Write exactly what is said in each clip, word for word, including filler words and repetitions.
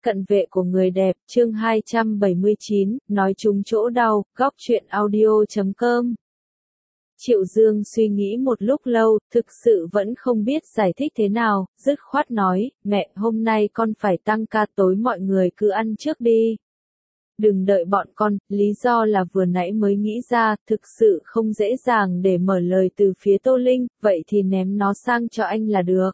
Cận vệ của người đẹp, chương hai trăm bảy mươi chín, nói trúng chỗ đau, góc truyện audio chấm com. Triệu Dương suy nghĩ một lúc lâu, thực sự vẫn không biết giải thích thế nào, dứt khoát nói, mẹ, hôm nay con phải tăng ca, tối mọi người cứ ăn trước đi. Đừng đợi bọn con, lý do là vừa nãy mới nghĩ ra, thực sự không dễ dàng để mở lời từ phía Tô Linh, vậy thì ném nó sang cho anh là được.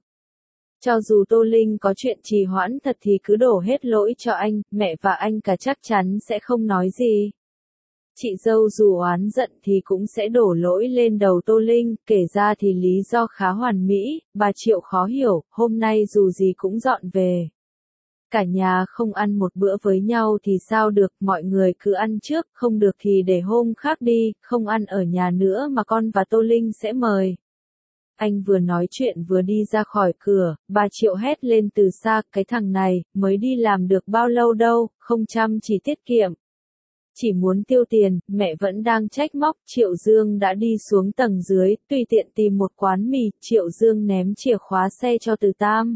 Cho dù Tô Linh có chuyện trì hoãn thật thì cứ đổ hết lỗi cho anh, mẹ và anh cả chắc chắn sẽ không nói gì. Chị dâu dù oán giận thì cũng sẽ đổ lỗi lên đầu Tô Linh, kể ra thì lý do khá hoàn mỹ, bà Triệu khó hiểu, hôm nay dù gì cũng dọn về. Cả nhà không ăn một bữa với nhau thì sao được, mọi người cứ ăn trước, không được thì để hôm khác đi, không ăn ở nhà nữa mà con và Tô Linh sẽ mời. Anh vừa nói chuyện vừa đi ra khỏi cửa, bà Triệu hét lên từ xa, cái thằng này, mới đi làm được bao lâu đâu, không chăm chỉ tiết kiệm. Chỉ muốn tiêu tiền, mẹ vẫn đang trách móc, Triệu Dương đã đi xuống tầng dưới, tùy tiện tìm một quán mì, Triệu Dương ném chìa khóa xe cho Từ Tam.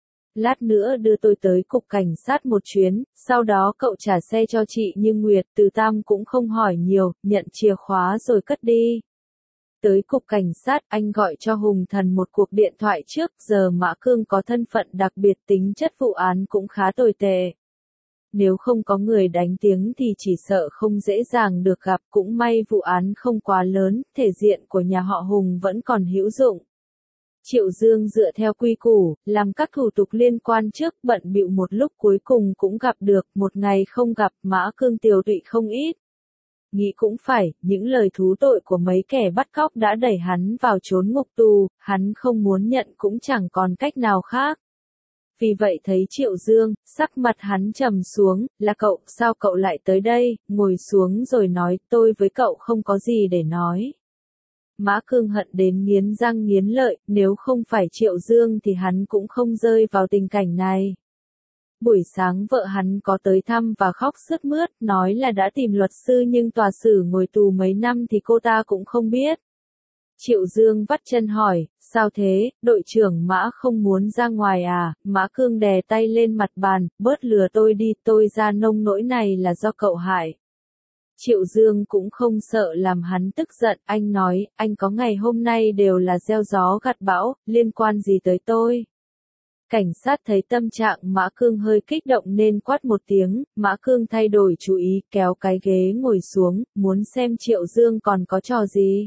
Lát nữa đưa tôi tới cục cảnh sát một chuyến, sau đó cậu trả xe cho chị Như Nguyệt, Từ Tam cũng không hỏi nhiều, nhận chìa khóa rồi cất đi. Tới cục cảnh sát, anh gọi cho Hùng Thần một cuộc điện thoại trước, giờ Mã Cương có thân phận đặc biệt, tính chất vụ án cũng khá tồi tệ. Nếu không có người đánh tiếng thì chỉ sợ không dễ dàng được gặp, cũng may vụ án không quá lớn, thể diện của nhà họ Hùng vẫn còn hữu dụng. Triệu Dương dựa theo quy củ, làm các thủ tục liên quan trước, bận bịu một lúc cuối cùng cũng gặp được, một ngày không gặp, Mã Cương tiều tụy không ít. Nghĩ cũng phải, những lời thú tội của mấy kẻ bắt cóc đã đẩy hắn vào chốn ngục tù, hắn không muốn nhận cũng chẳng còn cách nào khác. Vì vậy thấy Triệu Dương, sắc mặt hắn trầm xuống, là cậu, sao cậu lại tới đây, ngồi xuống rồi nói, tôi với cậu không có gì để nói. Mã Cương hận đến nghiến răng nghiến lợi, nếu không phải Triệu Dương thì hắn cũng không rơi vào tình cảnh này. Buổi sáng vợ hắn có tới thăm và khóc sướt mướt, nói là đã tìm luật sư nhưng tòa xử ngồi tù mấy năm thì cô ta cũng không biết. Triệu Dương vắt chân hỏi, sao thế, đội trưởng Mã không muốn ra ngoài à, Mã Cương đè tay lên mặt bàn, bớt lừa tôi đi, tôi ra nông nỗi này là do cậu hại. Triệu Dương cũng không sợ làm hắn tức giận, anh nói, anh có ngày hôm nay đều là gieo gió gặt bão, liên quan gì tới tôi. Cảnh sát thấy tâm trạng Mã Cương hơi kích động nên quát một tiếng, Mã Cương thay đổi chú ý, kéo cái ghế ngồi xuống, muốn xem Triệu Dương còn có trò gì.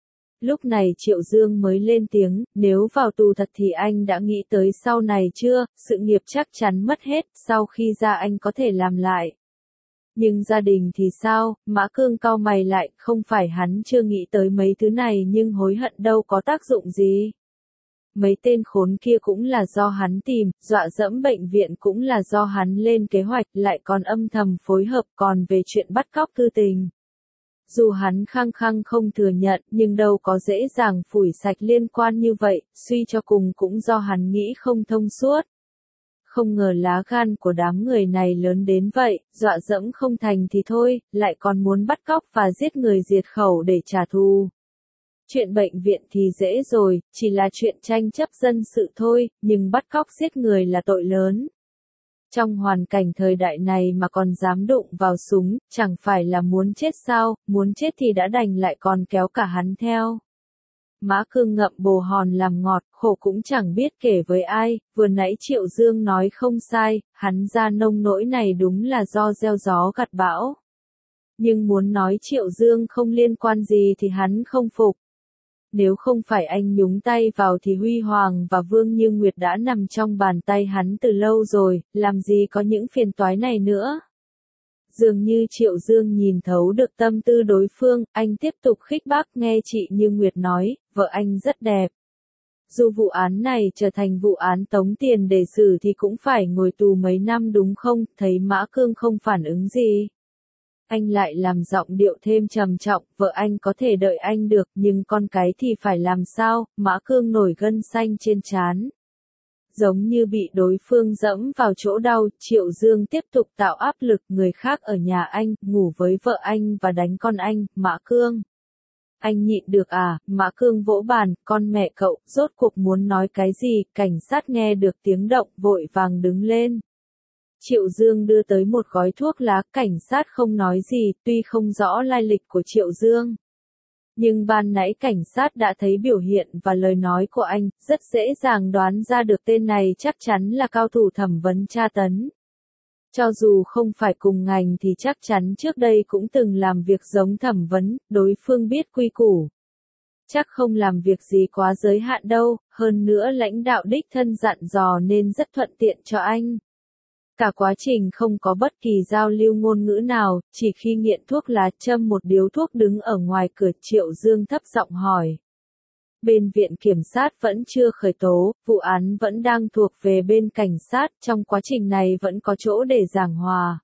Lúc này Triệu Dương mới lên tiếng, nếu vào tù thật thì anh đã nghĩ tới sau này chưa, sự nghiệp chắc chắn mất hết, sau khi ra anh có thể làm lại. Nhưng gia đình thì sao, Mã Cương cau mày lại, không phải hắn chưa nghĩ tới mấy thứ này nhưng hối hận đâu có tác dụng gì. Mấy tên khốn kia cũng là do hắn tìm, dọa dẫm bệnh viện cũng là do hắn lên kế hoạch, lại còn âm thầm phối hợp, còn về chuyện bắt cóc Thư Tình. Dù hắn khăng khăng không thừa nhận, nhưng đâu có dễ dàng phủi sạch liên quan như vậy, suy cho cùng cũng do hắn nghĩ không thông suốt. Không ngờ lá gan của đám người này lớn đến vậy, dọa dẫm không thành thì thôi, lại còn muốn bắt cóc và giết người diệt khẩu để trả thù. Chuyện bệnh viện thì dễ rồi, chỉ là chuyện tranh chấp dân sự thôi, nhưng bắt cóc giết người là tội lớn. Trong hoàn cảnh thời đại này mà còn dám đụng vào súng, chẳng phải là muốn chết sao, muốn chết thì đã đành lại còn kéo cả hắn theo. Mã Cương ngậm bồ hòn làm ngọt, khổ cũng chẳng biết kể với ai, vừa nãy Triệu Dương nói không sai, hắn ra nông nỗi này đúng là do gieo gió gặt bão. Nhưng muốn nói Triệu Dương không liên quan gì thì hắn không phục. Nếu không phải anh nhúng tay vào thì Huy Hoàng và Vương Như Nguyệt đã nằm trong bàn tay hắn từ lâu rồi, làm gì có những phiền toái này nữa. Dường như Triệu Dương nhìn thấu được tâm tư đối phương, anh tiếp tục khích bác, nghe chị Như Nguyệt nói, vợ anh rất đẹp. Dù vụ án này trở thành vụ án tống tiền để xử thì cũng phải ngồi tù mấy năm đúng không, thấy Mã Cương không phản ứng gì. Anh lại làm giọng điệu thêm trầm trọng, vợ anh có thể đợi anh được, nhưng con cái thì phải làm sao, Mã Cương nổi gân xanh trên trán. Giống như bị đối phương dẫm vào chỗ đau, Triệu Dương tiếp tục tạo áp lực, người khác ở nhà anh, ngủ với vợ anh và đánh con anh, Mã Cương. Anh nhịn được à, Mã Cương vỗ bàn, con mẹ cậu, rốt cuộc muốn nói cái gì, cảnh sát nghe được tiếng động, vội vàng đứng lên. Triệu Dương đưa tới một gói thuốc lá, cảnh sát không nói gì, tuy không rõ lai lịch của Triệu Dương. Nhưng ban nãy cảnh sát đã thấy biểu hiện và lời nói của anh, rất dễ dàng đoán ra được tên này chắc chắn là cao thủ thẩm vấn tra tấn. Cho dù không phải cùng ngành thì chắc chắn trước đây cũng từng làm việc giống thẩm vấn, đối phương biết quy củ. Chắc không làm việc gì quá giới hạn đâu, hơn nữa lãnh đạo đích thân dặn dò nên rất thuận tiện cho anh. Cả quá trình không có bất kỳ giao lưu ngôn ngữ nào, chỉ khi nghiện thuốc lá châm một điếu thuốc đứng ở ngoài cửa. Triệu Dương thấp giọng hỏi. Bên viện kiểm sát vẫn chưa khởi tố, vụ án vẫn đang thuộc về bên cảnh sát, trong quá trình này vẫn có chỗ để giảng hòa.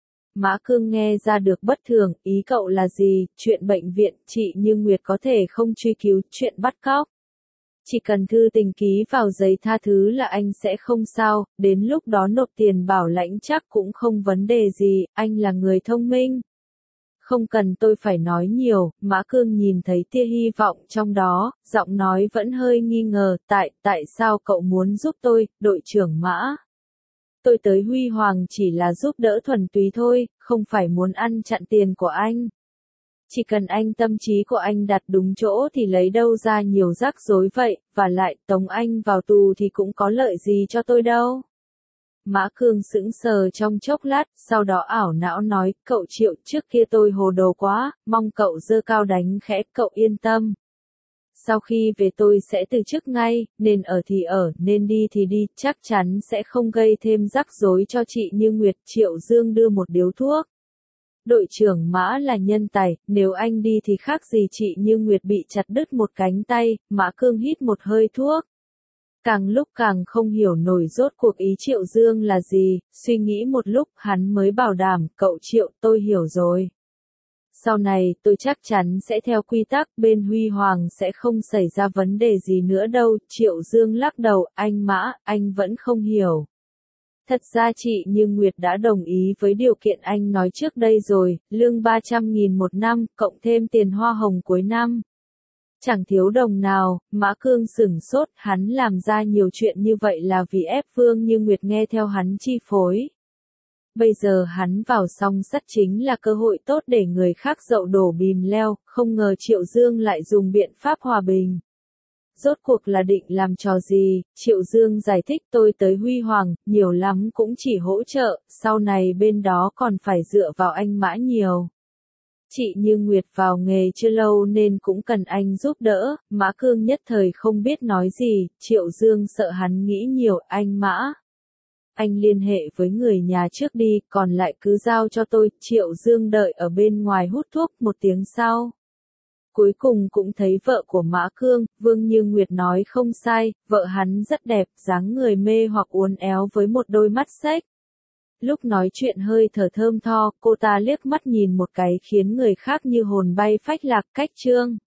Mã Cương nghe ra được bất thường, ý cậu là gì, chuyện bệnh viện, chị Như Nguyệt có thể không truy cứu, chuyện bắt cóc. Chỉ cần thư tình ký vào giấy tha thứ là anh sẽ không sao, đến lúc đó nộp tiền bảo lãnh chắc cũng không vấn đề gì, anh là người thông minh. Không cần tôi phải nói nhiều, Mã Cương nhìn thấy tia hy vọng trong đó, giọng nói vẫn hơi nghi ngờ, tại, tại sao cậu muốn giúp tôi, đội trưởng Mã? Tôi tới Huy Hoàng chỉ là giúp đỡ thuần túy thôi, không phải muốn ăn chặn tiền của anh. Chỉ cần anh tâm trí của anh đặt đúng chỗ thì lấy đâu ra nhiều rắc rối vậy, và lại tống anh vào tù thì cũng có lợi gì cho tôi đâu. Mã Cương sững sờ trong chốc lát, sau đó ảo não nói, cậu Triệu, trước kia tôi hồ đồ quá, mong cậu giơ cao đánh khẽ, cậu yên tâm. Sau khi về tôi sẽ từ chức ngay, nên ở thì ở, nên đi thì đi, chắc chắn sẽ không gây thêm rắc rối cho chị Như Nguyệt. Triệu Dương đưa một điếu thuốc. Đội trưởng Mã là nhân tài, nếu anh đi thì khác gì chị Như Nguyệt bị chặt đứt một cánh tay. Mã Cương hít một hơi thuốc. Càng lúc càng không hiểu nổi rốt cuộc ý Triệu Dương là gì, suy nghĩ một lúc hắn mới bảo đảm, cậu Triệu, tôi hiểu rồi. Sau này tôi chắc chắn sẽ theo quy tắc, bên Huy Hoàng sẽ không xảy ra vấn đề gì nữa đâu. Triệu Dương lắc đầu, anh Mã, anh vẫn không hiểu. Thật ra chị Như Nguyệt đã đồng ý với điều kiện anh nói trước đây rồi, lương ba trăm nghìn một năm, cộng thêm tiền hoa hồng cuối năm. Chẳng thiếu đồng nào. Mã Cương sửng sốt, hắn làm ra nhiều chuyện như vậy là vì ép Vương Như Nguyệt nghe theo hắn chi phối. Bây giờ hắn vào song sắt chính là cơ hội tốt để người khác dậu đổ bìm leo, không ngờ Triệu Dương lại dùng biện pháp hòa bình. Rốt cuộc là định làm trò gì? Triệu Dương giải thích, tôi tới Huy Hoàng, nhiều lắm cũng chỉ hỗ trợ, sau này bên đó còn phải dựa vào anh Mã nhiều. Chị Như Nguyệt vào nghề chưa lâu nên cũng cần anh giúp đỡ. Mã Cương nhất thời không biết nói gì, Triệu Dương sợ hắn nghĩ nhiều, anh Mã. Anh liên hệ với người nhà trước đi, còn lại cứ giao cho tôi. Triệu Dương đợi ở bên ngoài hút thuốc. Một tiếng sau, cuối cùng cũng thấy vợ của Mã Cương. Vương Như Nguyệt nói không sai, vợ hắn rất đẹp, dáng người mê hoặc uốn éo với một đôi mắt xếch. Lúc nói chuyện hơi thở thơm tho, cô ta liếc mắt nhìn một cái khiến người khác như hồn bay phách lạc. Cách chương